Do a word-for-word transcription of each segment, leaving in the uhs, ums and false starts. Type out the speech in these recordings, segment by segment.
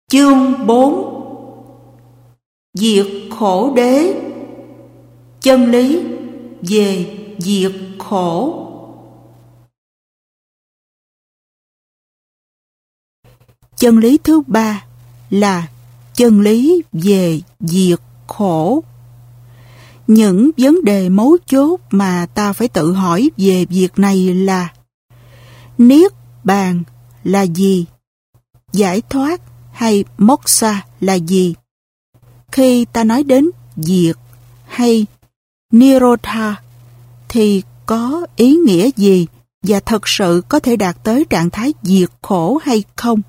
Chương bốn. Diệt khổ đế. Chân lý về diệt khổ. Chân lý thứ ba là chân lý về diệt khổ. Những vấn đề mấu chốt mà ta phải tự hỏi về việc này là: Niết bàn là gì? Giải thoát hay moksha là gì? Khi ta nói đến diệt hay nirodha thì có ý nghĩa gì, và thật sự có thể đạt tới trạng thái diệt khổ hay không?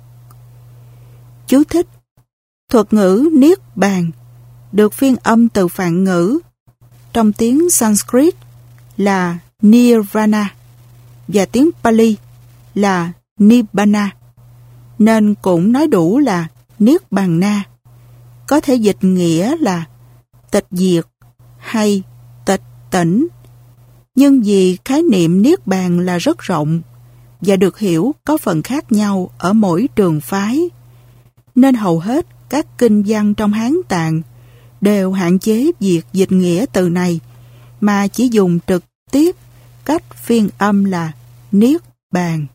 Chú thích: thuật ngữ niết bàn được phiên âm từ Phạn ngữ trong tiếng Sanskrit là nirvana và tiếng Pali là nibbana, nên cũng nói đủ là niết bàn na, có thể dịch nghĩa là tịch diệt hay tịch tỉnh. Nhưng vì khái niệm niết bàn là rất rộng và được hiểu có phần khác nhau ở mỗi trường phái, nên hầu hết các kinh văn trong Hán Tạng đều hạn chế việc dịch nghĩa từ này, mà chỉ dùng trực tiếp cách phiên âm là niết bàn.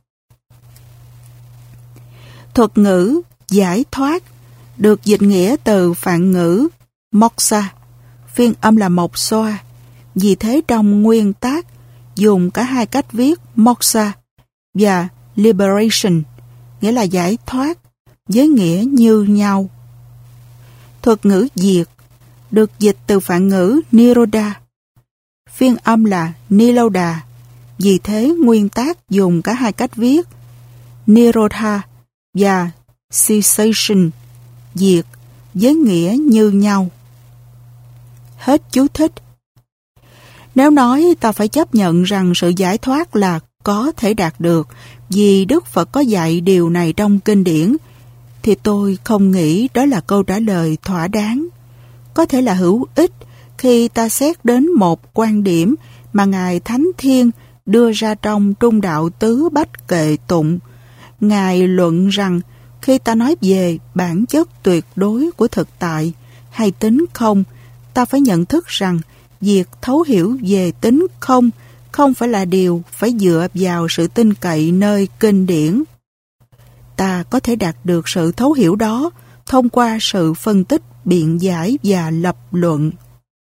Thuật ngữ giải thoát được dịch nghĩa từ Phạn ngữ moksha, phiên âm là mộc xoa. Vì thế trong nguyên tác dùng cả hai cách viết moksha và liberation, nghĩa là giải thoát, với nghĩa như nhau. Thuật ngữ diệt được dịch từ Phạn ngữ nirodha, phiên âm là nirodha. Vì thế nguyên tác dùng cả hai cách viết nirodha và cessation, diệt, với nghĩa như nhau. Hết chú thích. Nếu nói ta phải chấp nhận rằng sự giải thoát là có thể đạt được vì Đức Phật có dạy điều này trong kinh điển, thì tôi không nghĩ đó là câu trả lời thỏa đáng. Có thể là hữu ích khi ta xét đến một quan điểm mà Ngài Thánh Thiên đưa ra trong Trung Đạo Tứ Bách Kệ Tụng. Ngài luận rằng khi ta nói về bản chất tuyệt đối của thực tại hay tính không, ta phải nhận thức rằng việc thấu hiểu về tính không không phải là điều phải dựa vào sự tin cậy nơi kinh điển. Ta có thể đạt được sự thấu hiểu đó thông qua sự phân tích, biện giải và lập luận.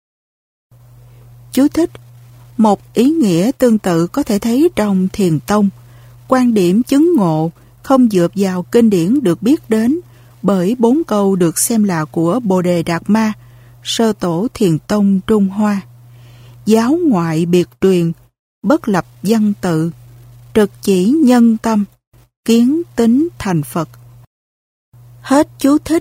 Chú thích: một ý nghĩa tương tự có thể thấy trong Thiền tông. Quan điểm chứng ngộ không dựa vào kinh điển được biết đến bởi bốn câu được xem là của Bồ Đề Đạt Ma, sơ tổ Thiền tông Trung Hoa. Giáo ngoại biệt truyền, bất lập văn tự, trực chỉ nhân tâm, kiến tính thành Phật. Hết chú thích.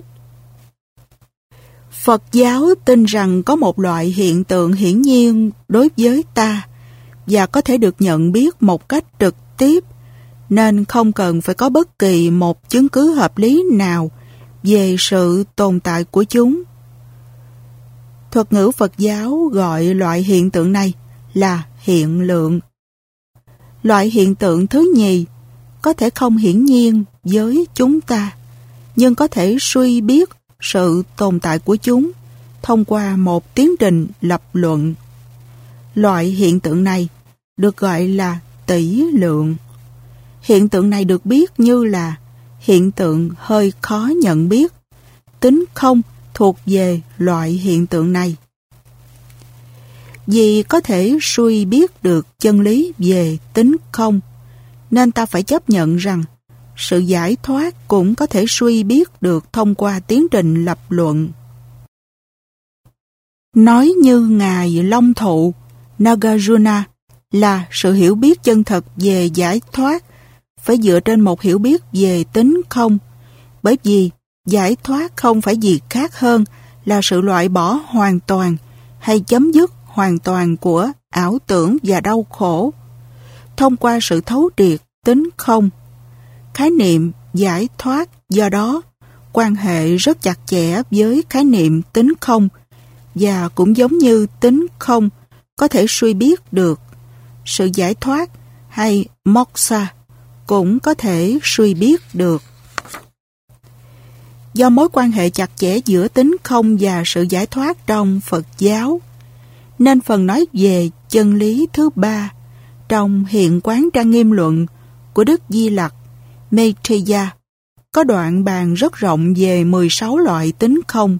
Phật giáo tin rằng có một loại hiện tượng hiển nhiên đối với ta và có thể được nhận biết một cách trực tiếp, nên không cần phải có bất kỳ một chứng cứ hợp lý nào về sự tồn tại của chúng. Thuật ngữ Phật giáo gọi loại hiện tượng này là hiện lượng. Loại hiện tượng thứ nhì có thể không hiển nhiên với chúng ta, nhưng có thể suy biết sự tồn tại của chúng thông qua một tiến trình lập luận. Loại hiện tượng này được gọi là tỷ lượng. Hiện tượng này được biết như là hiện tượng hơi khó nhận biết. Tính không thuộc về loại hiện tượng này. Vì có thể suy biết được chân lý về tính không, nên ta phải chấp nhận rằng sự giải thoát cũng có thể suy biết được thông qua tiến trình lập luận. Nói như Ngài Long Thụ Nagarjuna là sự hiểu biết chân thật về giải thoát phải dựa trên một hiểu biết về tính không, bởi vì giải thoát không phải gì khác hơn là sự loại bỏ hoàn toàn hay chấm dứt hoàn toàn của ảo tưởng và đau khổ. Thông qua sự thấu triệt tính không, khái niệm giải thoát do đó quan hệ rất chặt chẽ với khái niệm tính không, và cũng giống như tính không có thể suy biết được, sự giải thoát hay moksha cũng có thể suy biết được. Do mối quan hệ chặt chẽ giữa tính không và sự giải thoát trong Phật giáo, nên phần nói về chân lý thứ ba trong Hiện Quán Trang Nghiêm Luận của Đức Di Lặc Maitreya có đoạn bàn rất rộng về mười sáu loại tính không.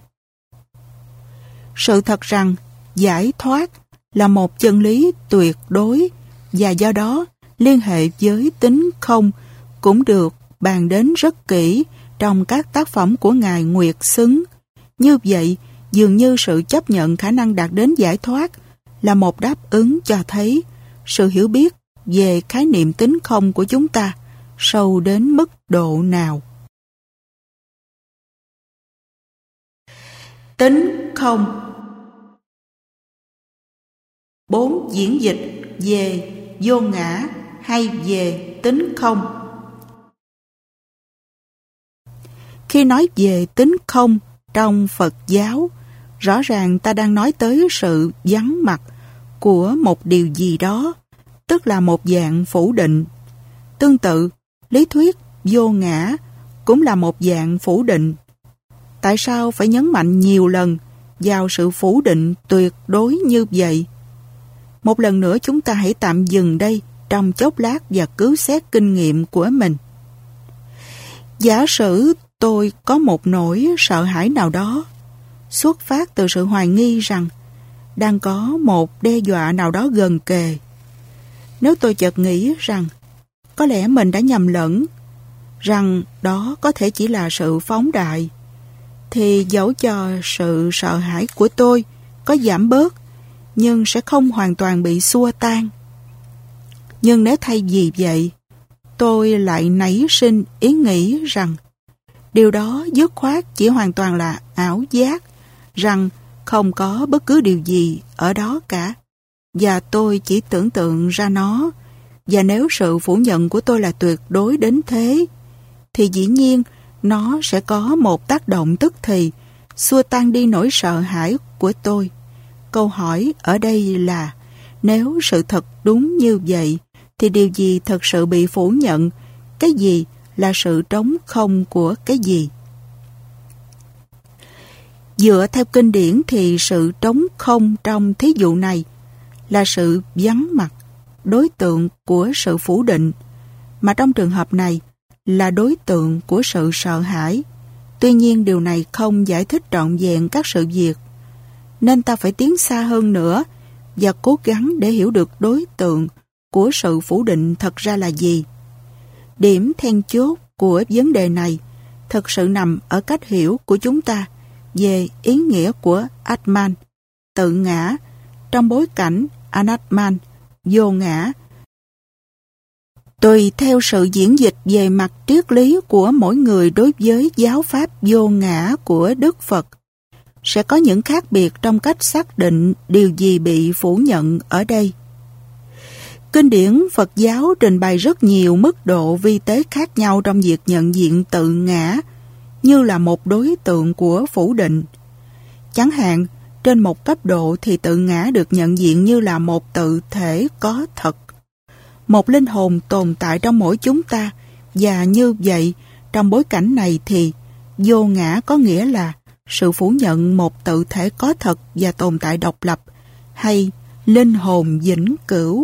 Sự thật rằng giải thoát là một chân lý tuyệt đối và do đó liên hệ với tính không cũng được bàn đến rất kỹ trong các tác phẩm của Ngài Nguyệt Xứng. Như vậy, dường như sự chấp nhận khả năng đạt đến giải thoát là một đáp ứng cho thấy sự hiểu biết về khái niệm tính không của chúng ta sâu đến mức độ nào. Tính không. Bốn diễn dịch về vô ngã hay về tính không. Khi nói về tính không trong Phật giáo, rõ ràng ta đang nói tới sự vắng mặt của một điều gì đó, tức là một dạng phủ định. Tương tự, lý thuyết vô ngã cũng là một dạng phủ định. Tại sao phải nhấn mạnh nhiều lần vào sự phủ định tuyệt đối như vậy? Một lần nữa chúng ta hãy tạm dừng đây trong chốc lát và cứu xét kinh nghiệm của mình. Giả sử tôi có một nỗi sợ hãi nào đó, xuất phát từ sự hoài nghi rằng đang có một đe dọa nào đó gần kề. Nếu tôi chợt nghĩ rằng có lẽ mình đã nhầm lẫn, rằng đó có thể chỉ là sự phóng đại, thì dẫu cho sự sợ hãi của tôi có giảm bớt, nhưng sẽ không hoàn toàn bị xua tan. Nhưng nếu thay vì vậy, tôi lại nảy sinh ý nghĩ rằng điều đó dứt khoát chỉ hoàn toàn là ảo giác, rằng không có bất cứ điều gì ở đó cả, và tôi chỉ tưởng tượng ra nó, và nếu sự phủ nhận của tôi là tuyệt đối đến thế, thì dĩ nhiên nó sẽ có một tác động tức thì, xua tan đi nỗi sợ hãi của tôi. Câu hỏi ở đây là, nếu sự thật đúng như vậy, thì điều gì thật sự bị phủ nhận? Cái gì là sự trống không của cái gì? Dựa theo kinh điển thì sự trống không trong thí dụ này là sự vắng mặt, đối tượng của sự phủ định, mà trong trường hợp này là đối tượng của sự sợ hãi. Tuy nhiên điều này không giải thích trọn vẹn các sự việc, nên ta phải tiến xa hơn nữa và cố gắng để hiểu được đối tượng của sự phủ định thật ra là gì. Điểm then chốt của vấn đề này thật sự nằm ở cách hiểu của chúng ta về ý nghĩa của Atman, tự ngã, trong bối cảnh Anatman, vô ngã. Tùy theo sự diễn dịch về mặt triết lý của mỗi người đối với giáo pháp vô ngã của Đức Phật, sẽ có những khác biệt trong cách xác định điều gì bị phủ nhận ở đây. Kinh điển Phật giáo trình bày rất nhiều mức độ vi tế khác nhau trong việc nhận diện tự ngã như là một đối tượng của phủ định. Chẳng hạn, trên một cấp độ thì tự ngã được nhận diện như là một tự thể có thật, một linh hồn tồn tại trong mỗi chúng ta, và như vậy, trong bối cảnh này thì vô ngã có nghĩa là sự phủ nhận một tự thể có thật và tồn tại độc lập, hay linh hồn vĩnh cửu.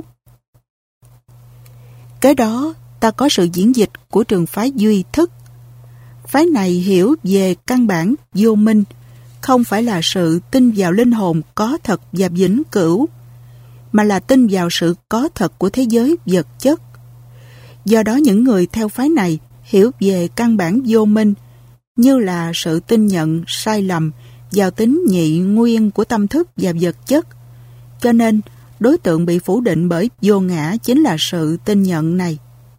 Cái đó ta có sự diễn dịch của trường phái duy thức. Phái này hiểu về căn bản vô minh, không phải là sự tin vào linh hồn có thật và vĩnh cửu, mà là tin vào sự có thật của thế giới vật chất. Do đó những người theo phái này hiểu về căn bản vô minh như là sự tin nhận sai lầm vào tính nhị nguyên của tâm thức và vật chất. Cho nên, đối tượng bị phủ định bởi vô ngã chính là sự tin nhận này.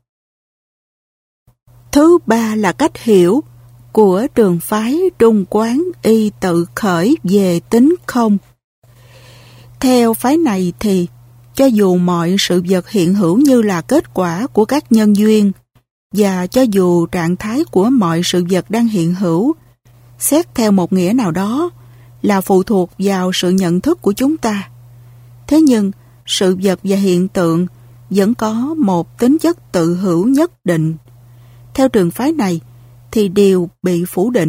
Thứ ba là cách hiểu của trường phái Trung Quán Y Tự Khởi về tính không. Theo phái này thì, cho dù mọi sự vật hiện hữu như là kết quả của các nhân duyên, và cho dù trạng thái của mọi sự vật đang hiện hữu, xét theo một nghĩa nào đó, là phụ thuộc vào sự nhận thức của chúng ta. Thế nhưng, sự vật và hiện tượng vẫn có một tính chất tự hữu nhất định. Theo trường phái này, thì điều bị phủ định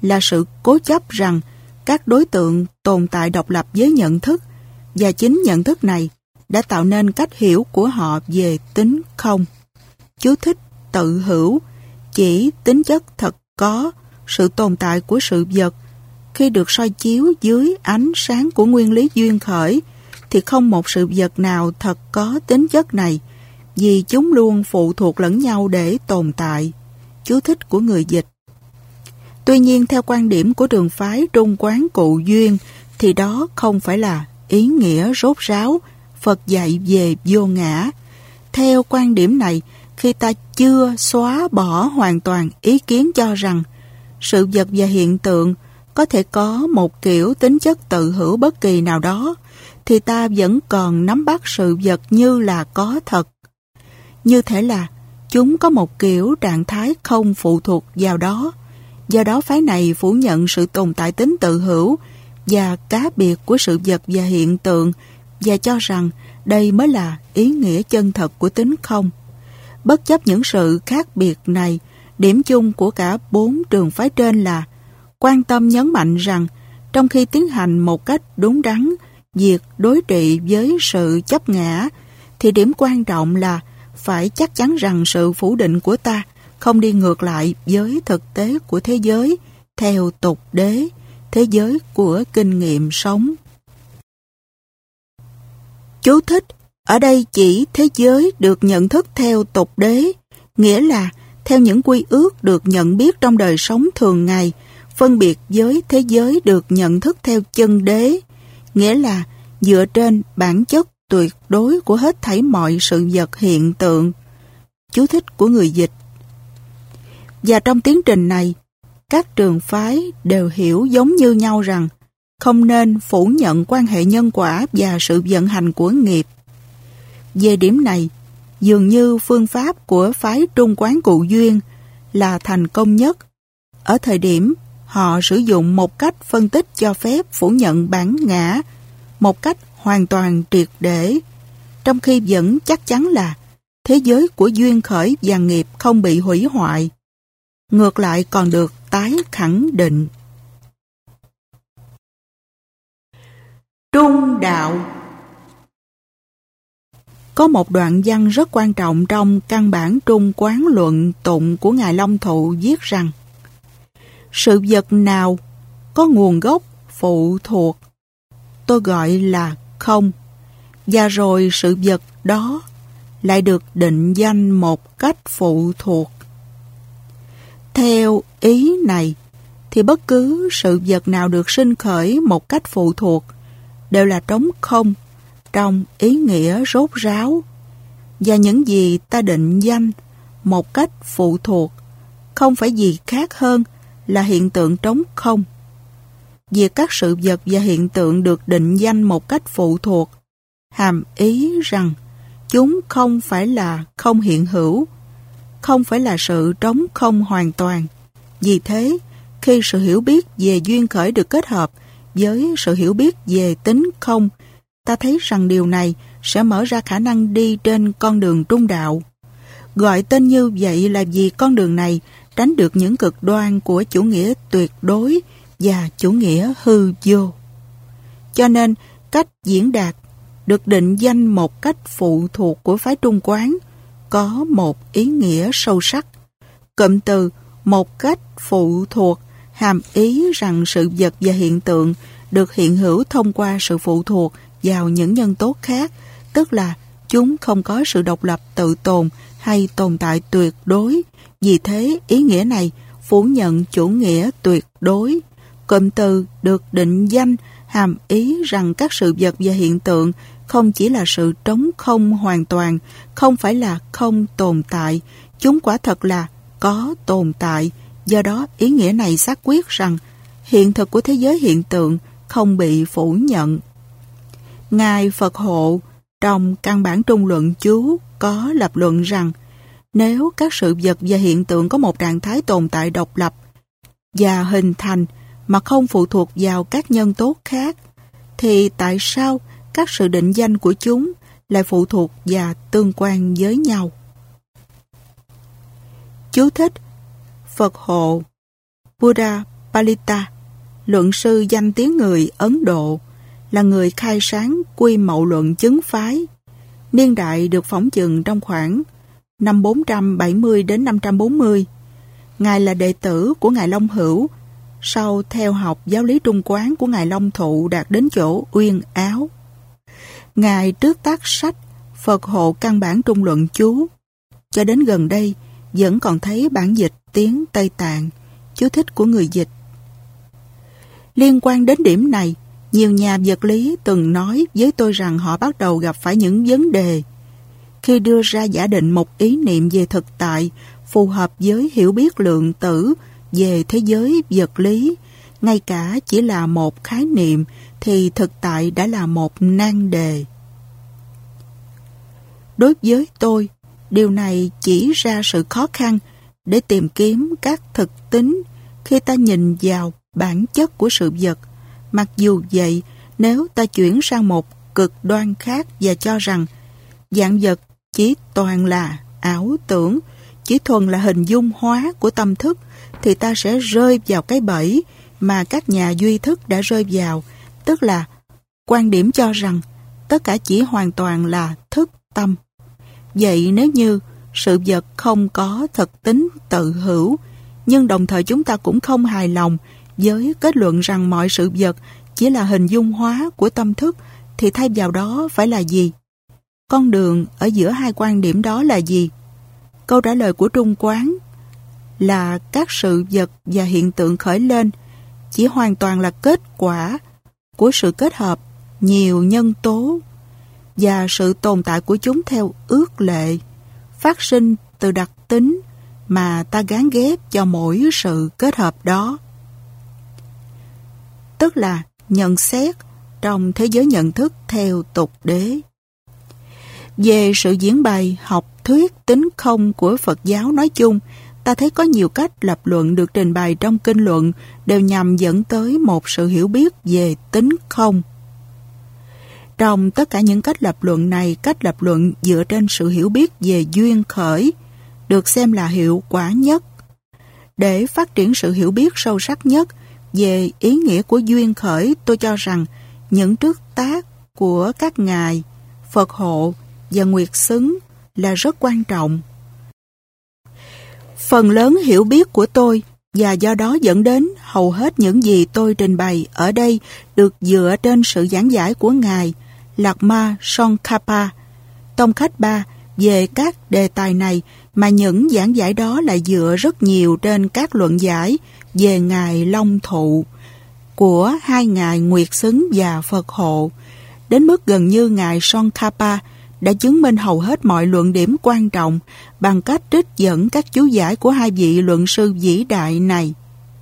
là sự cố chấp rằng các đối tượng tồn tại độc lập với nhận thức, và chính nhận thức này đã tạo nên cách hiểu của họ về tính không. Chú thích: tự hữu chỉ tính chất thật có, sự tồn tại của sự vật. Khi được soi chiếu dưới ánh sáng của nguyên lý duyên khởi, thì không một sự vật nào thật có tính chất này, vì chúng luôn phụ thuộc lẫn nhau để tồn tại. Chú thích của người dịch. Tuy nhiên, theo quan điểm của trường phái Trung Quán Cụ Duyên, thì đó không phải là ý nghĩa rốt ráo Phật dạy về vô ngã. Theo quan điểm này, khi ta chưa xóa bỏ hoàn toàn ý kiến cho rằng sự vật và hiện tượng có thể có một kiểu tính chất tự hữu bất kỳ nào đó, thì ta vẫn còn nắm bắt sự vật như là có thật. Như thể là chúng có một kiểu trạng thái không phụ thuộc vào đó. Do đó phái này phủ nhận sự tồn tại tính tự hữu và cá biệt của sự vật và hiện tượng, và cho rằng đây mới là ý nghĩa chân thật của tính không. Bất chấp những sự khác biệt này, điểm chung của cả bốn trường phái trên là quan tâm nhấn mạnh rằng trong khi tiến hành một cách đúng đắn việc đối trị với sự chấp ngã, thì điểm quan trọng là phải chắc chắn rằng sự phủ định của ta không đi ngược lại với thực tế của thế giới theo tục đế, thế giới của kinh nghiệm sống. Chú thích: ở đây chỉ thế giới được nhận thức theo tục đế, nghĩa là theo những quy ước được nhận biết trong đời sống thường ngày, phân biệt với thế giới được nhận thức theo chân đế, nghĩa là dựa trên bản chất tuyệt đối của hết thảy mọi sự vật hiện tượng. Chú thích của người dịch. Và trong tiến trình này, các trường phái đều hiểu giống như nhau rằng không nên phủ nhận quan hệ nhân quả và sự vận hành của nghiệp. Về điểm này, dường như phương pháp của phái Trung Quán Cụ Duyên là thành công nhất. Ở thời điểm, họ sử dụng một cách phân tích cho phép phủ nhận bản ngã một cách hoàn toàn triệt để, trong khi vẫn chắc chắn là thế giới của duyên khởi và nghiệp không bị hủy hoại. Ngược lại còn được tái khẳng định. Trung đạo. Có một đoạn văn rất quan trọng trong căn bản Trung Quán Luận Tụng của Ngài Long Thụ viết rằng: sự vật nào có nguồn gốc phụ thuộc tôi gọi là không, và rồi sự vật đó lại được định danh một cách phụ thuộc. Theo ý này, thì bất cứ sự vật nào được sinh khởi một cách phụ thuộc đều là trống không trong ý nghĩa rốt ráo, và những gì ta định danh một cách phụ thuộc không phải gì khác hơn là hiện tượng trống không. Việc các sự vật và hiện tượng được định danh một cách phụ thuộc hàm ý rằng chúng không phải là không hiện hữu, không phải là sự trống không hoàn toàn. Vì thế, khi sự hiểu biết về duyên khởi được kết hợp với sự hiểu biết về tính không, ta thấy rằng điều này sẽ mở ra khả năng đi trên con đường trung đạo. Gọi tên như vậy là vì con đường này tránh được những cực đoan của chủ nghĩa tuyệt đối và chủ nghĩa hư vô. Cho nên, cách diễn đạt được định danh một cách phụ thuộc của phái Trung Quán có một ý nghĩa sâu sắc. Cụm từ một cách phụ thuộc hàm ý rằng sự vật và hiện tượng được hiện hữu thông qua sự phụ thuộc vào những nhân tố khác, tức là chúng không có sự độc lập tự tồn hay tồn tại tuyệt đối. Vì thế, ý nghĩa này phủ nhận chủ nghĩa tuyệt đối. Cụm từ được định danh hàm ý rằng các sự vật và hiện tượng không chỉ là sự trống không hoàn toàn, không phải là không tồn tại, chúng quả thật là có tồn tại. Do đó, ý nghĩa này xác quyết rằng hiện thực của thế giới hiện tượng không bị phủ nhận. Ngài Phật Hộ trong căn bản Trung Luận Chú có lập luận rằng nếu các sự vật và hiện tượng có một trạng thái tồn tại độc lập và hình thành mà không phụ thuộc vào các nhân tố khác, thì tại sao các sự định danh của chúng lại phụ thuộc và tương quan với nhau? Chú thích: Phật Hộ Buddha Palita, luận sư danh tiếng người Ấn Độ, là người khai sáng quy mậu luận chứng phái. Niên đại được phỏng chừng trong khoảng năm bốn trăm bảy mươi đến năm trăm bốn mươi. Ngài là đệ tử của Ngài Long Hữu, sau theo học giáo lý Trung Quán của Ngài Long Thụ đạt đến chỗ Uyên Áo. Ngài trước tác sách Phật hộ căn bản trung luận chú. Cho đến gần đây, vẫn còn thấy bản dịch tiếng Tây Tạng, chú thích của người dịch. Liên quan đến điểm này, nhiều nhà vật lý từng nói với tôi rằng họ bắt đầu gặp phải những vấn đề khi đưa ra giả định một ý niệm về thực tại phù hợp với hiểu biết lượng tử về thế giới vật lý. Ngay cả chỉ là một khái niệm thì thực tại đã là một nan đề. Đối với tôi, điều này chỉ ra sự khó khăn để tìm kiếm các thực tính khi ta nhìn vào bản chất của sự vật. Mặc dù vậy, nếu ta chuyển sang một cực đoan khác và cho rằng vạn vật chỉ toàn là ảo tưởng, chỉ thuần là hình dung hóa của tâm thức, thì ta sẽ rơi vào cái bẫy mà các nhà duy thức đã rơi vào, tức là quan điểm cho rằng tất cả chỉ hoàn toàn là thức tâm. Vậy nếu như sự vật không có thực tính tự hữu, nhưng đồng thời chúng ta cũng không hài lòng với kết luận rằng mọi sự vật chỉ là hình dung hóa của tâm thức, thì thay vào đó phải là gì? Con đường ở giữa hai quan điểm đó là gì? Câu trả lời của Trung Quán là các sự vật và hiện tượng khởi lên chỉ hoàn toàn là kết quả của sự kết hợp nhiều nhân tố và sự tồn tại của chúng theo ước lệ, phát sinh từ đặc tính mà ta gán ghép cho mỗi sự kết hợp đó. Tức là nhận xét trong thế giới nhận thức theo tục đế. Về sự diễn bày học thuyết tính không của Phật giáo nói chung, ta thấy có nhiều cách lập luận được trình bày trong kinh luận đều nhằm dẫn tới một sự hiểu biết về tính không. Trong tất cả những cách lập luận này, cách lập luận dựa trên sự hiểu biết về duyên khởi được xem là hiệu quả nhất. Để phát triển sự hiểu biết sâu sắc nhất về ý nghĩa của duyên khởi, tôi cho rằng những trước tác của các ngài Phật Hộ và Nguyệt Xứng là rất quan trọng. Phần lớn hiểu biết của tôi và do đó dẫn đến hầu hết những gì tôi trình bày ở đây được dựa trên sự giảng giải của ngài Lakma Tsongkhapa, tông khách ba về các đề tài này, mà những giảng giải đó lại dựa rất nhiều trên các luận giải về ngài Long Thụ của hai ngài Nguyệt Xứng và Phật Hộ, đến mức gần như ngài Tsongkhapa đã chứng minh hầu hết mọi luận điểm quan trọng bằng cách trích dẫn các chú giải của hai vị luận sư vĩ đại này.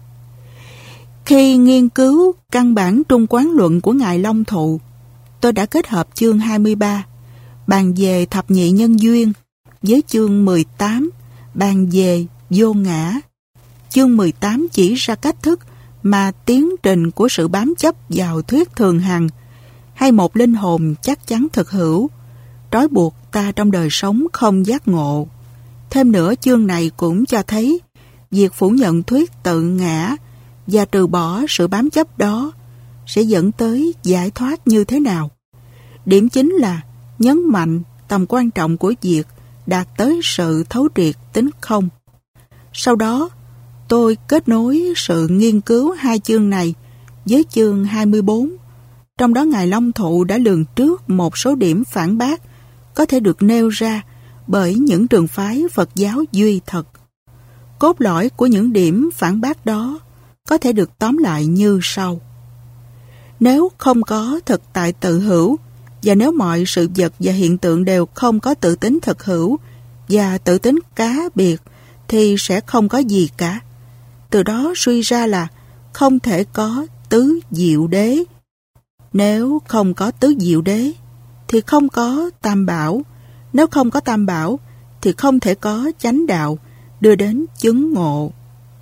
Khi nghiên cứu căn bản trung quán luận của ngài Long Thụ, tôi đã kết hợp chương hai mươi ba bàn về thập nhị nhân duyên với chương mười tám bàn về vô ngã. Chương mười tám chỉ ra cách thức mà tiến trình của sự bám chấp vào thuyết thường hằng hay một linh hồn chắc chắn thực hữu trói buộc ta trong đời sống không giác ngộ. Thêm nữa, chương này cũng cho thấy việc phủ nhận thuyết tự ngã và từ bỏ sự bám chấp đó sẽ dẫn tới giải thoát như thế nào. Điểm chính là nhấn mạnh tầm quan trọng của việc đạt tới sự thấu triệt tính không. Sau đó, tôi kết nối sự nghiên cứu hai chương này với chương hai mươi bốn. Trong đó ngài Long Thụ đã lường trước một số điểm phản bác có thể được nêu ra bởi những trường phái Phật giáo duy thật. Cốt lõi của những điểm phản bác đó có thể được tóm lại như sau. Nếu không có thực tại tự hữu, và nếu mọi sự vật và hiện tượng đều không có tự tính thực hữu và tự tính cá biệt, thì sẽ không có gì cả. Từ đó suy ra là không thể có tứ diệu đế. Nếu không có tứ diệu đế, thì không có tam bảo. Nếu không có tam bảo, thì không thể có chánh đạo đưa đến chứng ngộ.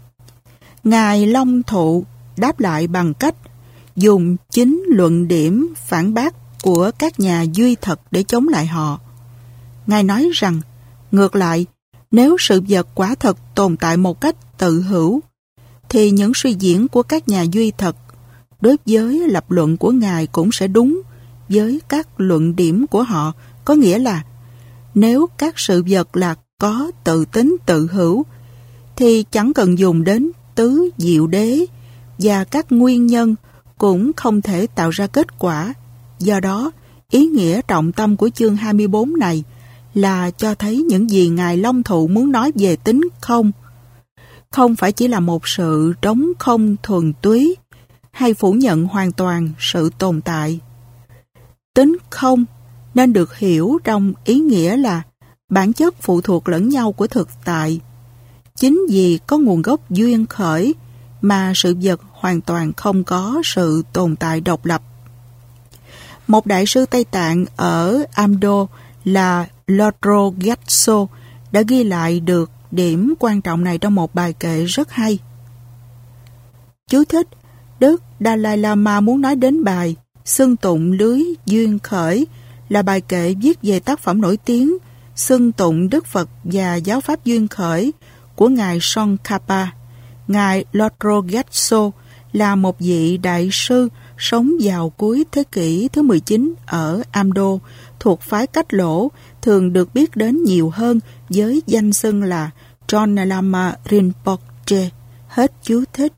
Ngài Long Thụ đáp lại bằng cách dùng chính luận điểm phản bác của các nhà duy thật để chống lại họ. Ngài nói rằng, ngược lại, nếu sự vật quả thật tồn tại một cách tự hữu, thì những suy diễn của các nhà duy thật đối với lập luận của Ngài cũng sẽ đúng với các luận điểm của họ, có nghĩa là nếu các sự vật là có tự tính tự hữu thì chẳng cần dùng đến tứ diệu đế và các nguyên nhân cũng không thể tạo ra kết quả. Do đó, ý nghĩa trọng tâm của chương hai mươi bốn này là cho thấy những gì Ngài Long Thụ muốn nói về tính không. Không phải chỉ là một sự trống không thuần túy hay phủ nhận hoàn toàn sự tồn tại. Tính không nên được hiểu trong ý nghĩa là bản chất phụ thuộc lẫn nhau của thực tại. Chính vì có nguồn gốc duyên khởi mà sự vật hoàn toàn không có sự tồn tại độc lập. Một đại sư Tây Tạng ở Amdo là Lodro Gyatso đã ghi lại được điểm quan trọng này trong một bài kệ rất hay. Chú thích: Đức Dalai Lama muốn nói đến bài Xưng tụng lưới duyên khởi là bài kệ viết về tác phẩm nổi tiếng xưng tụng Đức Phật và giáo pháp duyên khởi của Ngài Tsongkhapa. Ngài Lodro Gyatso là một vị đại sư sống vào cuối thế kỷ thứ mười chín ở Amdo, thuộc phái Cách Lỗ, thường được biết đến nhiều hơn với danh xưng là John Lama Rinpoche. Hết chú thích.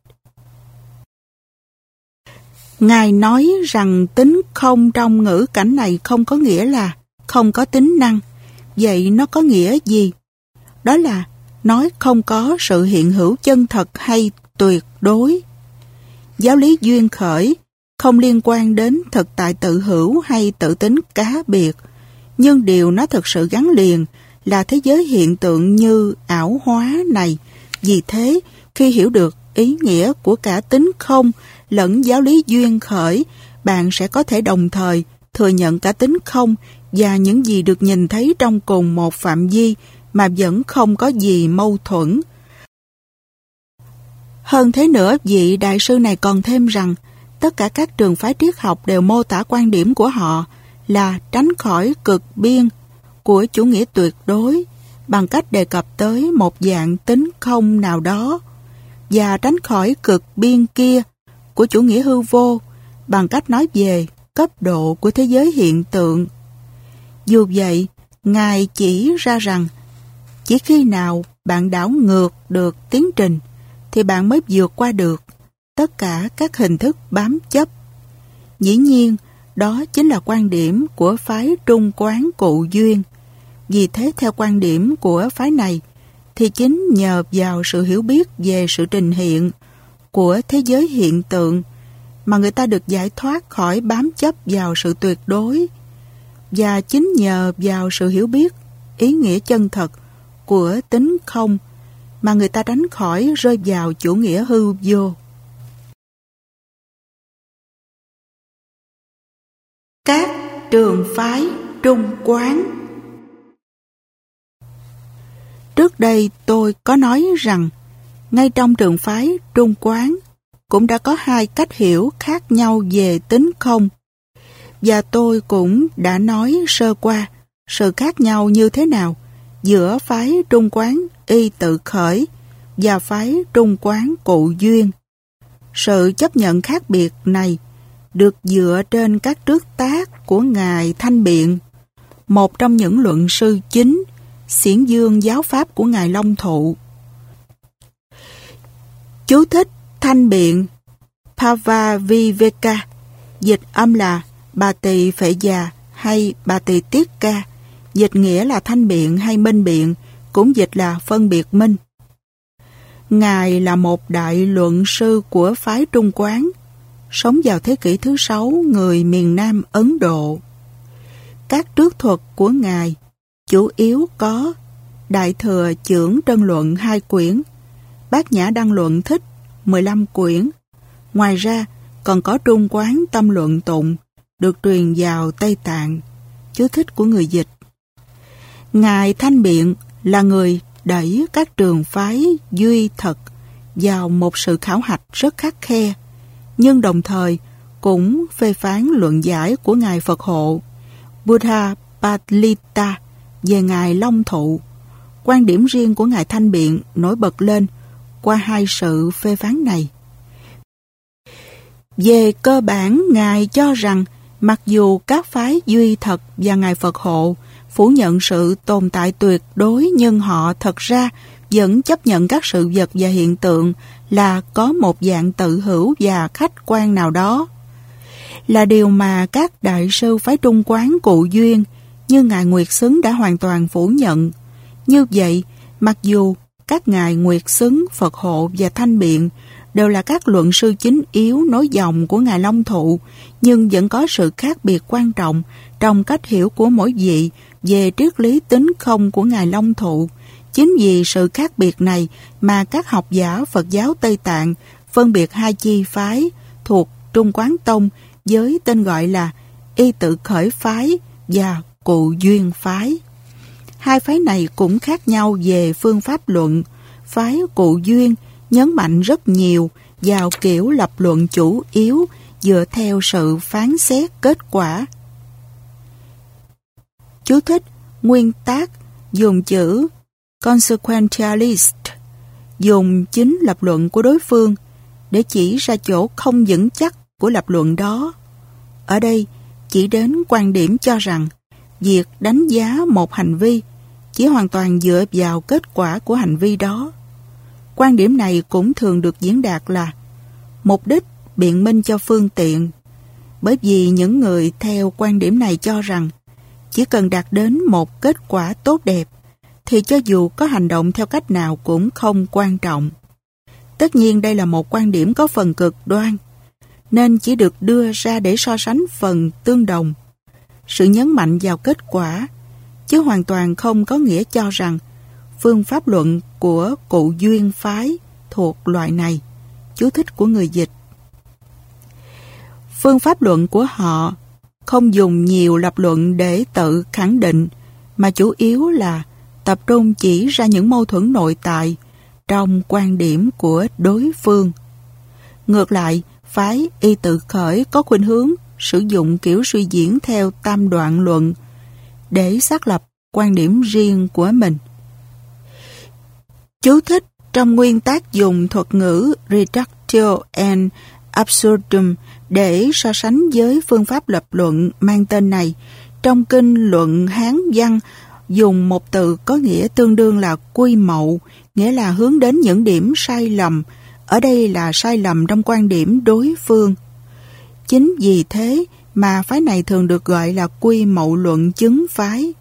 Ngài nói rằng tính không trong ngữ cảnh này không có nghĩa là không có tính năng. Vậy nó có nghĩa gì? Đó là nói không có sự hiện hữu chân thật hay tuyệt đối. Giáo lý duyên khởi không liên quan đến thực tại tự hữu hay tự tính cá biệt, nhưng điều nó thực sự gắn liền là thế giới hiện tượng như ảo hóa này. Vì thế, khi hiểu được ý nghĩa của cả tính không lẫn giáo lý duyên khởi, bạn sẽ có thể đồng thời thừa nhận cả tính không và những gì được nhìn thấy trong cùng một phạm vi mà vẫn không có gì mâu thuẫn. Hơn thế nữa, vị đại sư này còn thêm rằng tất cả các trường phái triết học đều mô tả quan điểm của họ là tránh khỏi cực biên của chủ nghĩa tuyệt đối bằng cách đề cập tới một dạng tính không nào đó, và tránh khỏi cực biên kia của chủ nghĩa hư vô bằng cách nói về cấp độ của thế giới hiện tượng. Dù vậy, Ngài chỉ ra rằng chỉ khi nào bạn đảo ngược được tiến trình thì bạn mới vượt qua được tất cả các hình thức bám chấp. Dĩ nhiên, đó chính là quan điểm của phái Trung Quán Cụ Duyên. Vì thế, theo quan điểm của phái này, thì chính nhờ vào sự hiểu biết về sự trình hiện của thế giới hiện tượng mà người ta được giải thoát khỏi bám chấp vào sự tuyệt đối, và chính nhờ vào sự hiểu biết ý nghĩa chân thật của tính không mà người ta tránh khỏi rơi vào chủ nghĩa hư vô. Các trường phái Trung Quán. Trước đây tôi có nói rằng ngay trong trường phái Trung Quán cũng đã có hai cách hiểu khác nhau về tính không, và tôi cũng đã nói sơ qua sự khác nhau như thế nào giữa phái Trung Quán Y Tự Khởi và phái Trung Quán Cụ Duyên. Sự chấp nhận khác biệt này được dựa trên các trước tác của Ngài Thanh Biện, một trong những luận sư chính xiển dương giáo pháp của Ngài Long Thụ. Chú thích: Thanh Biện Pavaviveka, dịch âm là Bà Tỳ Phệ Già hay Bà Tỳ Tiết Ca, dịch nghĩa là thanh biện hay minh biện, cũng dịch là phân biệt minh. Ngài là một đại luận sư của phái Trung Quán, sống vào thế kỷ thứ sáu, người miền Nam Ấn Độ. Các trước thuật của Ngài chủ yếu có Đại Thừa Chưởng Trân Luận hai quyển, Bát Nhã Đăng Luận Thích mười lăm quyển. Ngoài ra còn có Trung Quán Tâm Luận Tụng được truyền vào Tây Tạng. Chú thích của người dịch. Ngài Thanh Biện là người đẩy các trường phái duy thật vào một sự khảo hạch rất khắt khe, nhưng đồng thời cũng phê phán luận giải của Ngài Phật Hộ Buddha Palita về Ngài Long Thụ. Quan điểm riêng của Ngài Thanh Biện nổi bật lên qua hai sự phê phán này. Về cơ bản, Ngài cho rằng mặc dù các phái duy thật và Ngài Phật hộ phủ nhận sự tồn tại tuyệt đối, nhưng họ thật ra vẫn chấp nhận các sự vật và hiện tượng là có một dạng tự hữu và khách quan nào đó. Là điều mà các đại sư phái Trung Quán Cụ Duyên như Ngài Nguyệt Xứng đã hoàn toàn phủ nhận. Như vậy, mặc dù các Ngài Nguyệt Xứng, Phật Hộ và Thanh Biện đều là các luận sư chính yếu nối dòng của Ngài Long Thụ, nhưng vẫn có sự khác biệt quan trọng trong cách hiểu của mỗi vị về triết lý tính không của Ngài Long Thụ. Chính vì sự khác biệt này mà các học giả Phật giáo Tây Tạng phân biệt hai chi phái thuộc Trung Quán Tông với tên gọi là Y Tự Khởi Phái và Cụ Duyên Phái. Hai phái này cũng khác nhau về phương pháp luận. Phái Cụ Duyên nhấn mạnh rất nhiều vào kiểu lập luận chủ yếu dựa theo sự phán xét kết quả. Chú thích: nguyên tác dùng chữ consequentialist, dùng chính lập luận của đối phương để chỉ ra chỗ không vững chắc của lập luận đó. Ở đây chỉ đến quan điểm cho rằng việc đánh giá một hành vi chỉ hoàn toàn dựa vào kết quả của hành vi đó. Quan điểm này cũng thường được diễn đạt là mục đích biện minh cho phương tiện, bởi vì những người theo quan điểm này cho rằng chỉ cần đạt đến một kết quả tốt đẹp thì cho dù có hành động theo cách nào cũng không quan trọng. Tất nhiên đây là một quan điểm có phần cực đoan, nên chỉ được đưa ra để so sánh phần tương đồng. Sự nhấn mạnh vào kết quả, chứ hoàn toàn không có nghĩa cho rằng phương pháp luận của Cụ Duyên Phái thuộc loại này. Chú thích của người dịch. Phương pháp luận của họ không dùng nhiều lập luận để tự khẳng định, mà chủ yếu là tập trung chỉ ra những mâu thuẫn nội tại trong quan điểm của đối phương. Ngược lại, phái Y Tự Khởi có khuynh hướng sử dụng kiểu suy diễn theo tam đoạn luận để xác lập quan điểm riêng của mình. Chú thích: trong nguyên tác dùng thuật ngữ reductio ad absurdum để so sánh với phương pháp lập luận mang tên này. Trong kinh Luận Hán Văn dùng một từ có nghĩa tương đương là quy mậu, nghĩa là hướng đến những điểm sai lầm. Ở đây là sai lầm trong quan điểm đối phương. Chính vì thế mà phái này thường được gọi là quy mậu luận chứng phái.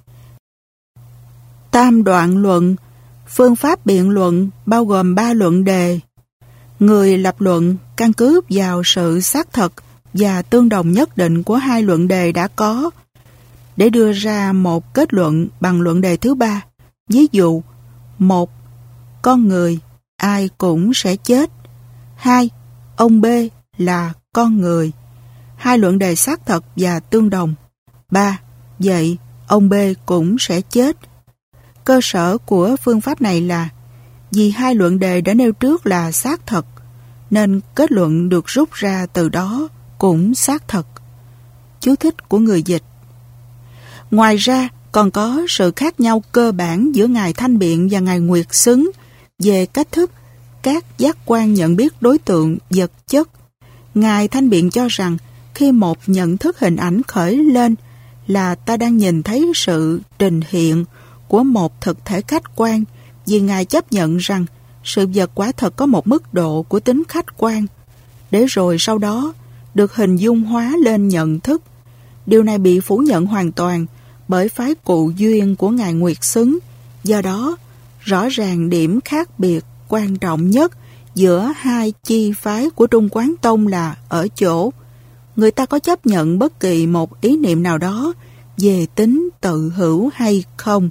Tam đoạn luận, phương pháp biện luận bao gồm ba luận đề. Người lập luận căn cứ vào sự xác thật và tương đồng nhất định của hai luận đề đã có để đưa ra một kết luận bằng luận đề thứ ba. Ví dụ: một. Con người ai cũng sẽ chết. Hai. Ông B là con người. Hai luận đề xác thật và tương đồng. Ba. Vậy ông B cũng sẽ chết. Cơ sở của phương pháp này là vì hai luận đề đã nêu trước là xác thật, nên kết luận được rút ra từ đó cũng xác thật. Chú thích của người dịch. Ngoài ra, còn có sự khác nhau cơ bản giữa Ngài Thanh Biện và Ngài Nguyệt Xứng về cách thức các giác quan nhận biết đối tượng vật chất. Ngài Thanh Biện cho rằng khi một nhận thức hình ảnh khởi lên là ta đang nhìn thấy sự trình hiện của một thực thể khách quan, vì Ngài chấp nhận rằng sự vật quả thật có một mức độ của tính khách quan, để rồi sau đó được hình dung hóa lên nhận thức. Điều này bị phủ nhận hoàn toàn bởi phái Cụ Duyên của Ngài Nguyệt Xứng. Do đó, rõ ràng điểm khác biệt quan trọng nhất giữa hai chi phái của Trung Quán Tông là ở chỗ người ta có chấp nhận bất kỳ một ý niệm nào đó về tính tự hữu hay không.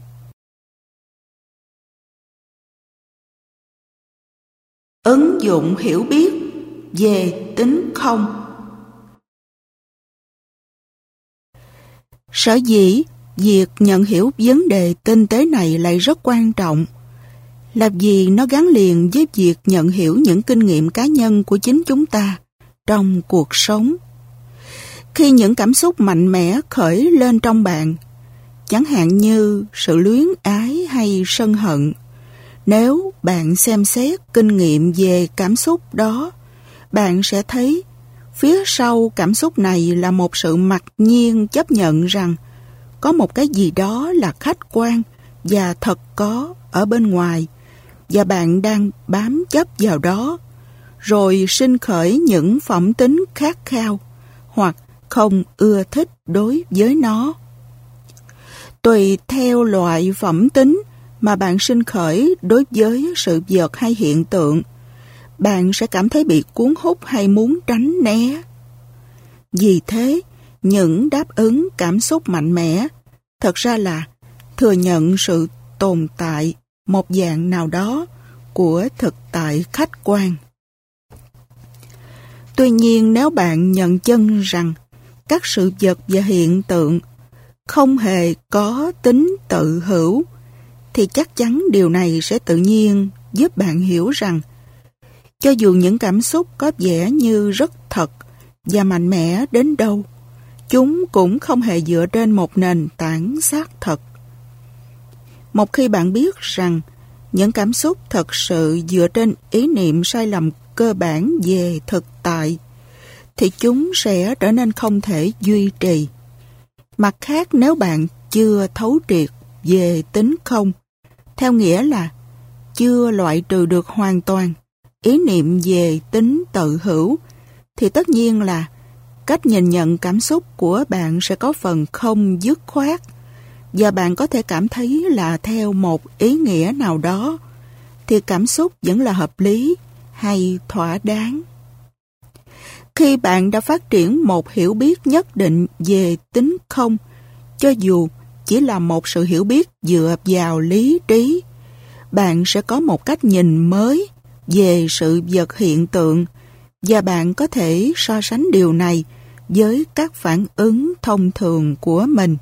Ứng dụng hiểu biết về tính không. Sở dĩ việc nhận hiểu vấn đề tinh tế này lại rất quan trọng là vì nó gắn liền với việc nhận hiểu những kinh nghiệm cá nhân của chính chúng ta trong cuộc sống. Khi những cảm xúc mạnh mẽ khởi lên trong bạn, chẳng hạn như sự luyến ái hay sân hận, Nếu bạn xem xét kinh nghiệm về cảm xúc đó, bạn sẽ thấy phía sau cảm xúc này là một sự mặc nhiên chấp nhận rằng có một cái gì đó là khách quan và thật có ở bên ngoài, và bạn đang bám chấp vào đó, rồi sinh khởi những phẩm tính khát khao hoặc không ưa thích đối với nó. Tùy theo loại phẩm tính mà bạn sinh khởi đối với sự vật hay hiện tượng, bạn sẽ cảm thấy bị cuốn hút hay muốn tránh né. Vì thế, những đáp ứng cảm xúc mạnh mẽ thật ra là thừa nhận sự tồn tại một dạng nào đó của thực tại khách quan. Tuy nhiên, nếu bạn nhận chân rằng các sự vật và hiện tượng không hề có tính tự hữu, thì chắc chắn điều này sẽ tự nhiên giúp bạn hiểu rằng cho dù những cảm xúc có vẻ như rất thật và mạnh mẽ đến đâu, chúng cũng không hề dựa trên một nền tảng xác thật. Một khi bạn biết rằng những cảm xúc thật sự dựa trên ý niệm sai lầm cơ bản về thực tại, thì chúng sẽ trở nên không thể duy trì. Mặt khác, nếu bạn chưa thấu triệt về tính không, theo nghĩa là chưa loại trừ được hoàn toàn ý niệm về tính tự hữu, thì tất nhiên là cách nhìn nhận cảm xúc của bạn sẽ có phần không dứt khoát, và bạn có thể cảm thấy là theo một ý nghĩa nào đó, thì cảm xúc vẫn là hợp lý hay thỏa đáng. Khi bạn đã phát triển một hiểu biết nhất định về tính không, cho dù chỉ là một sự hiểu biết dựa vào lý trí, bạn sẽ có một cách nhìn mới về sự vật hiện tượng, và bạn có thể so sánh điều này với các phản ứng thông thường của mình.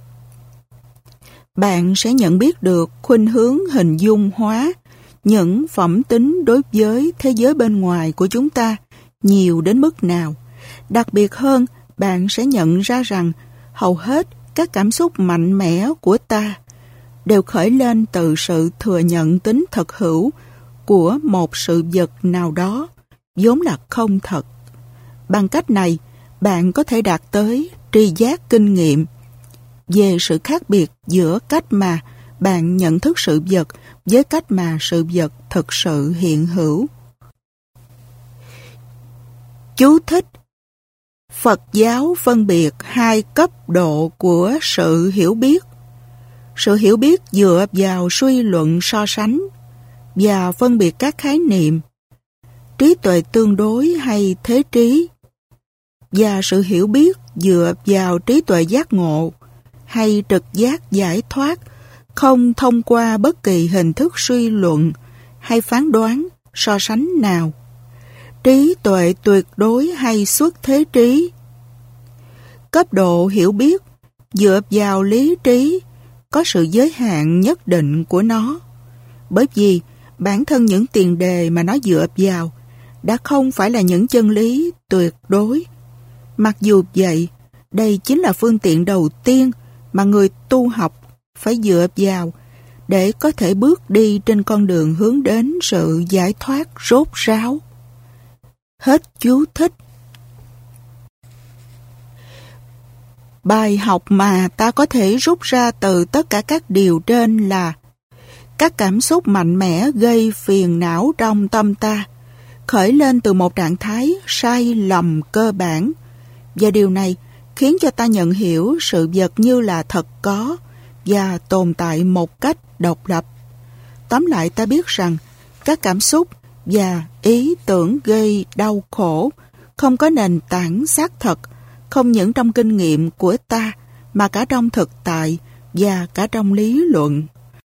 Bạn sẽ nhận biết được khuynh hướng hình dung hóa những phẩm tính đối với thế giới bên ngoài của chúng ta nhiều đến mức nào. Đặc biệt hơn, bạn sẽ nhận ra rằng hầu hết các cảm xúc mạnh mẽ của ta đều khởi lên từ sự thừa nhận tính thật hữu của một sự vật nào đó, vốn là không thật. Bằng cách này, bạn có thể đạt tới tri giác kinh nghiệm về sự khác biệt giữa cách mà bạn nhận thức sự vật với cách mà sự vật thực sự hiện hữu. Chú thích: Phật giáo phân biệt hai cấp độ của sự hiểu biết. Sự hiểu biết dựa vào suy luận so sánh và phân biệt các khái niệm, trí tuệ tương đối hay thế trí, và sự hiểu biết dựa vào trí tuệ giác ngộ hay trực giác giải thoát, không thông qua bất kỳ hình thức suy luận hay phán đoán so sánh nào. Trí tuệ tuyệt đối hay xuất thế trí. Cấp độ hiểu biết dựa vào lý trí có sự giới hạn nhất định của nó, bởi vì bản thân những tiền đề mà nó dựa vào đã không phải là những chân lý tuyệt đối. Mặc dù vậy, đây chính là phương tiện đầu tiên mà người tu học phải dựa vào để có thể bước đi trên con đường hướng đến sự giải thoát rốt ráo. Hết chú thích. Bài học mà ta có thể rút ra từ tất cả các điều trên là các cảm xúc mạnh mẽ gây phiền não trong tâm ta khởi lên từ một trạng thái sai lầm cơ bản, và điều này khiến cho ta nhận hiểu sự vật như là thật có và tồn tại một cách độc lập. Tóm lại, ta biết rằng các cảm xúc và ý tưởng gây đau khổ không có nền tảng xác thật, không những trong kinh nghiệm của ta mà cả trong thực tại và cả trong lý luận.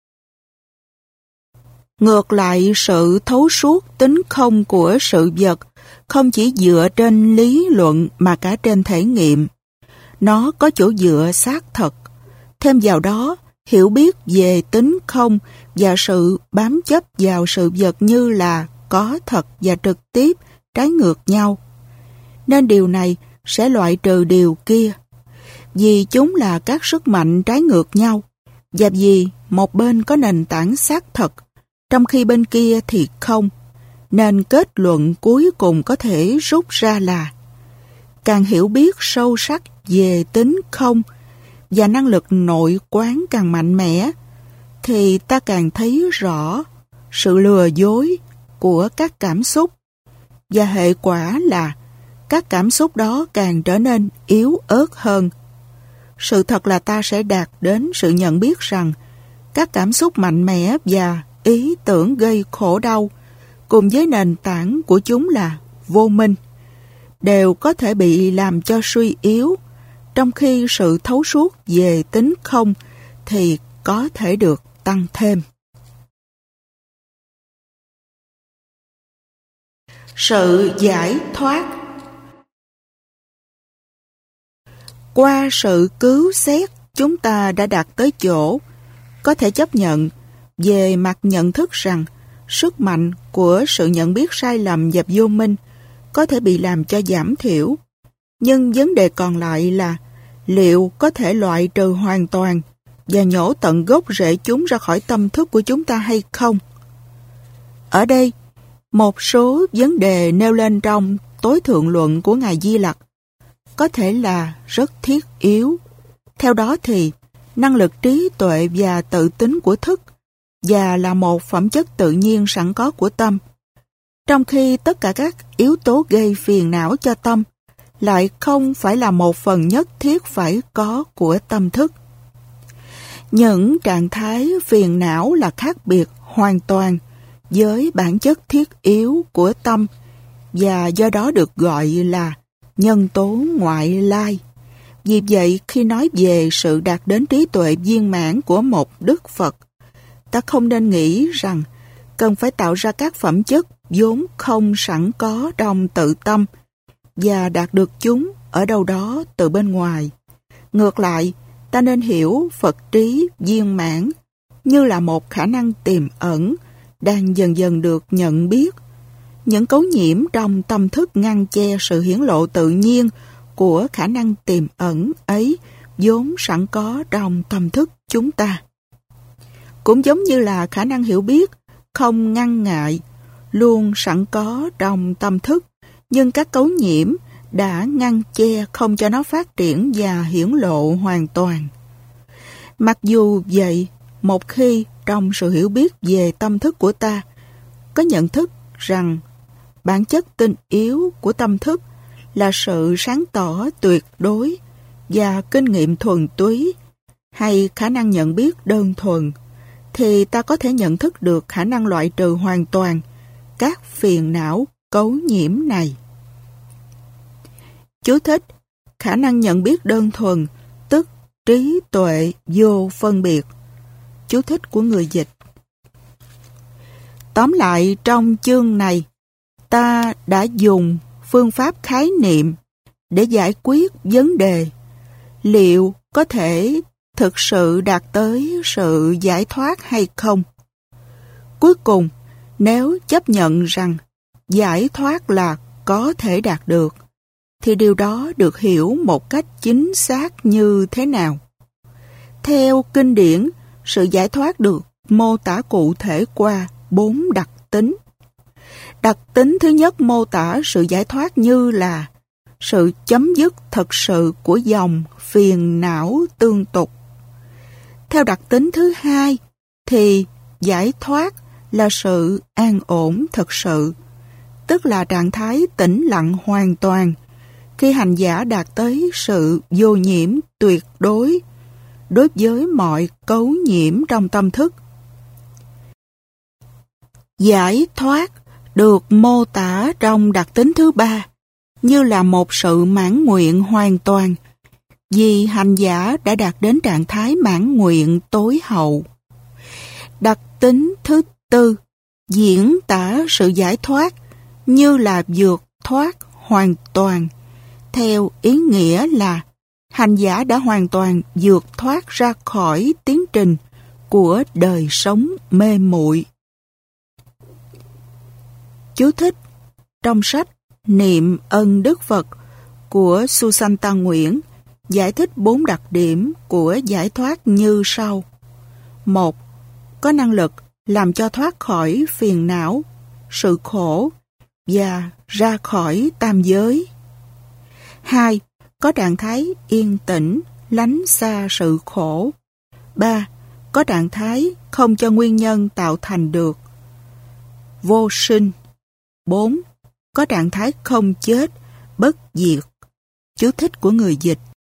Ngược lại, sự thấu suốt tính không của sự vật không chỉ dựa trên lý luận mà cả trên thể nghiệm. Nó có chỗ dựa xác thật. Thêm vào đó, hiểu biết về tính không và sự bám chấp vào sự vật như là có thật và trực tiếp trái ngược nhau. Nên điều này sẽ loại trừ điều kia, vì chúng là các sức mạnh trái ngược nhau, và vì một bên có nền tảng xác thật, trong khi bên kia thì không, nên kết luận cuối cùng có thể rút ra là càng hiểu biết sâu sắc về tính không và năng lực nội quán càng mạnh mẽ, thì ta càng thấy rõ sự lừa dối của các cảm xúc, và hệ quả là các cảm xúc đó càng trở nên yếu ớt hơn. Sự thật là ta sẽ đạt đến sự nhận biết rằng các cảm xúc mạnh mẽ và ý tưởng gây khổ đau, cùng với nền tảng của chúng là vô minh, đều có thể bị làm cho suy yếu, trong khi sự thấu suốt về tính không thì có thể được tăng thêm. Sự giải thoát. Qua sự cứu xét, chúng ta đã đạt tới chỗ có thể chấp nhận về mặt nhận thức rằng sức mạnh của sự nhận biết sai lầm và vô minh có thể bị làm cho giảm thiểu. Nhưng vấn đề còn lại là liệu có thể loại trừ hoàn toàn và nhổ tận gốc rễ chúng ra khỏi tâm thức của chúng ta hay không? Ở đây, một số vấn đề nêu lên trong tối thượng luận của Ngài Di Lặc có thể là rất thiết yếu. Theo đó thì, năng lực trí tuệ và tự tính của thức và là một phẩm chất tự nhiên sẵn có của tâm, trong khi tất cả các yếu tố gây phiền não cho tâm lại không phải là một phần nhất thiết phải có của tâm thức. Những trạng thái phiền não là khác biệt hoàn toàn với bản chất thiết yếu của tâm và do đó được gọi là nhân tố ngoại lai. Vì vậy, khi nói về sự đạt đến trí tuệ viên mãn của một Đức Phật, ta không nên nghĩ rằng cần phải tạo ra các phẩm chất vốn không sẵn có trong tự tâm và đạt được chúng ở đâu đó từ bên ngoài. Ngược lại, ta nên hiểu Phật trí viên mãn như là một khả năng tiềm ẩn đang dần dần được nhận biết. Những cấu nhiễm trong tâm thức ngăn che sự hiển lộ tự nhiên của khả năng tiềm ẩn ấy vốn sẵn có trong tâm thức chúng ta. Cũng giống như là khả năng hiểu biết không ngăn ngại luôn sẵn có trong tâm thức, nhưng các cấu nhiễm đã ngăn che không cho nó phát triển và hiển lộ hoàn toàn. Mặc dù vậy, một khi trong sự hiểu biết về tâm thức của ta có nhận thức rằng bản chất tinh yếu của tâm thức là sự sáng tỏ tuyệt đối và kinh nghiệm thuần túy hay khả năng nhận biết đơn thuần, thì ta có thể nhận thức được khả năng loại trừ hoàn toàn các phiền não cấu nhiễm này. Chú thích: khả năng nhận biết đơn thuần, tức trí tuệ vô phân biệt. Chú thích của người dịch. Tóm lại, trong chương này, ta đã dùng phương pháp khái niệm để giải quyết vấn đề liệu có thể thực sự đạt tới sự giải thoát hay không. Cuối cùng, nếu chấp nhận rằng giải thoát là có thể đạt được, thì điều đó được hiểu một cách chính xác như thế nào? Theo kinh điển, sự giải thoát được mô tả cụ thể qua bốn đặc tính. Đặc tính thứ nhất mô tả sự giải thoát như là sự chấm dứt thật sự của dòng phiền não tương tục. Theo đặc tính thứ hai thì giải thoát là sự an ổn thật sự, tức là trạng thái tĩnh lặng hoàn toàn khi hành giả đạt tới sự vô nhiễm tuyệt đối đối với mọi cấu nhiễm trong tâm thức. Giải thoát được mô tả trong đặc tính thứ ba như là một sự mãn nguyện hoàn toàn, vì hành giả đã đạt đến trạng thái mãn nguyện tối hậu. Đặc tính thứ tư diễn tả sự giải thoát như là vượt thoát hoàn toàn, theo ý nghĩa là hành giả đã hoàn toàn vượt thoát ra khỏi tiến trình của đời sống mê muội. Chú thích: trong sách Niệm ân Đức Phật của Susanta Nguyễn giải thích bốn đặc điểm của giải thoát như sau. Một, có năng lực làm cho thoát khỏi phiền não, sự khổ và ra khỏi tam giới. Hai, có trạng thái yên tĩnh, lánh xa sự khổ. Ba, có trạng thái không cho nguyên nhân tạo thành được, vô sinh. Bốn, có trạng thái không chết, bất diệt. Chú thích của người dịch.